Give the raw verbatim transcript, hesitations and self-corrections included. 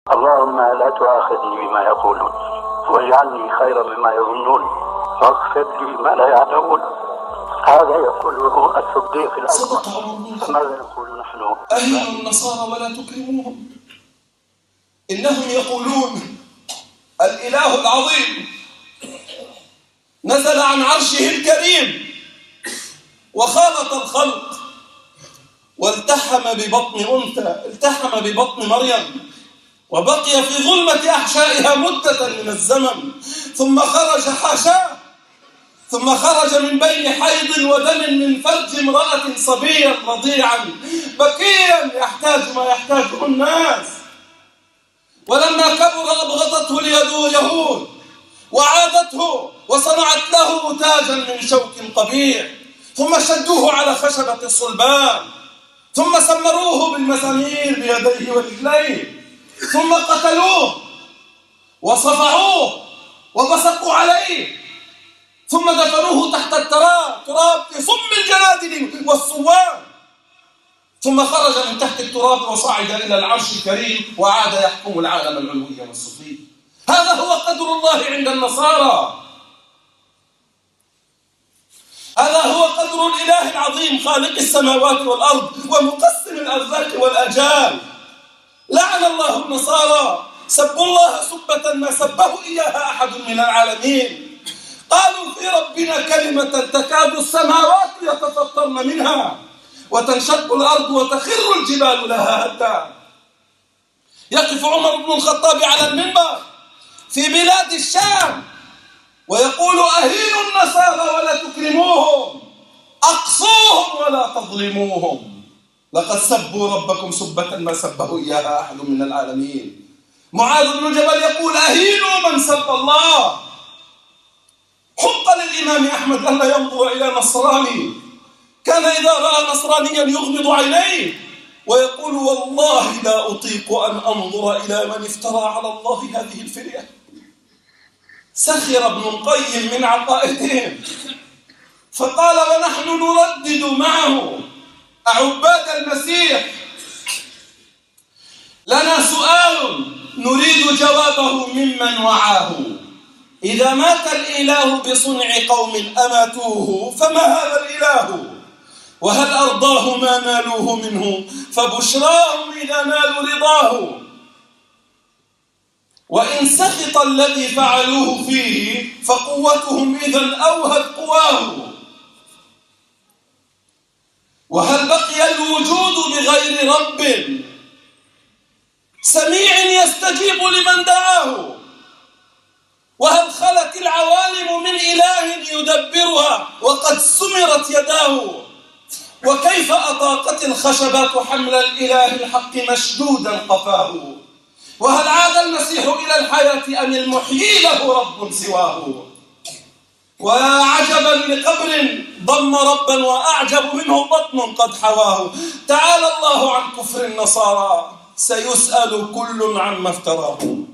اللهم لا تؤاخذني بما يقولون واجعلني خيرا مما يظنون واغفر لي ما لا يعلمون. هذا يقوله الصديق الأكبر. فماذا نقول نحن؟ أهلوا النصارى ولا تكرموهم، إنهم يقولون الإله العظيم نزل عن عرشه الكريم وخالط الخلق والتحم ببطن أنثى، التحم ببطن مريم وبقي في ظلمة أحشائها مدة من الزمن، ثم خرج حاشاه، ثم خرج من بين حيض ودم من فرج امرأة صبيا رضيعا بكيا يحتاج ما يحتاجه الناس. ولما كبر أبغضته اليهود وعادته وصنعت له تاجا من شوك قبيح، ثم شدوه على خشبة الصلبان، ثم سمروه بالمسامير بيديه ورجليه، ثم قتلوه وصفعوه وبصقوا عليه، ثم دفنوه تحت التراب تراب في صم الجنادل والصوان، ثم خرج من تحت التراب وصعد إلى العرش الكريم وعاد يحكم العالم العلوي والسفلي. هذا هو قدر الله عند النصارى، هذا هو قدر الإله العظيم خالق السماوات والأرض ومقسم الأرزاق والآجال. لعن الله النصارى، سبوا الله سبة ما سبه إياها أحد من العالمين. قالوا في ربنا كلمة تكاد السماوات يتفطرن منها وتنشق الأرض وتخر الجبال لها هدا. يقف عمر بن الخطاب على المنبر في بلاد الشام ويقول أهينوا النصارى ولا تكرموهم، أقصوهم ولا تظلموهم، لقد سبوا ربكم سبة ما سبه إياها أحد من العالمين. معاذ بن جبل يقول أهينوا من سب الله. حق للإمام أحمد أن لا ينظر إلى نصراني، كان إذا رأى نصرانيا يغمض عينيه ويقول والله لا أطيق أن أنظر إلى من افترى على الله هذه الفرية. سخر ابن القيم من عقائدهم فقال ونحن نردد معه أعباد المسيح لنا سؤال نريد جوابه ممن وعاه، إذا مات الإله بصنع قوم أماتوه فما هذا الإله؟ وهل أرضاه ما نالوه منه؟ فبشراهم إذا نالوا رضاه. وإن سخط الذي فعلوه فيه فقوتهم إذن أوهت قواه. وهل بقي الوجود بغير رب سميع يستجيب لمن دعاه؟ وهل خلت العوالم من إله يدبرها وقد سمرت يداه؟ وكيف أطاقت الخشبات حمل الإله الحق مشدودا قفاه؟ وهل عاد المسيح إلى الحياة أم المحيي له رب سواه؟ ويا عجبا لقبر ضم ربا وأعجب منه بطن قد حواه. تعالى الله عن كفر النصارى، سيسأل كل عما افتراه.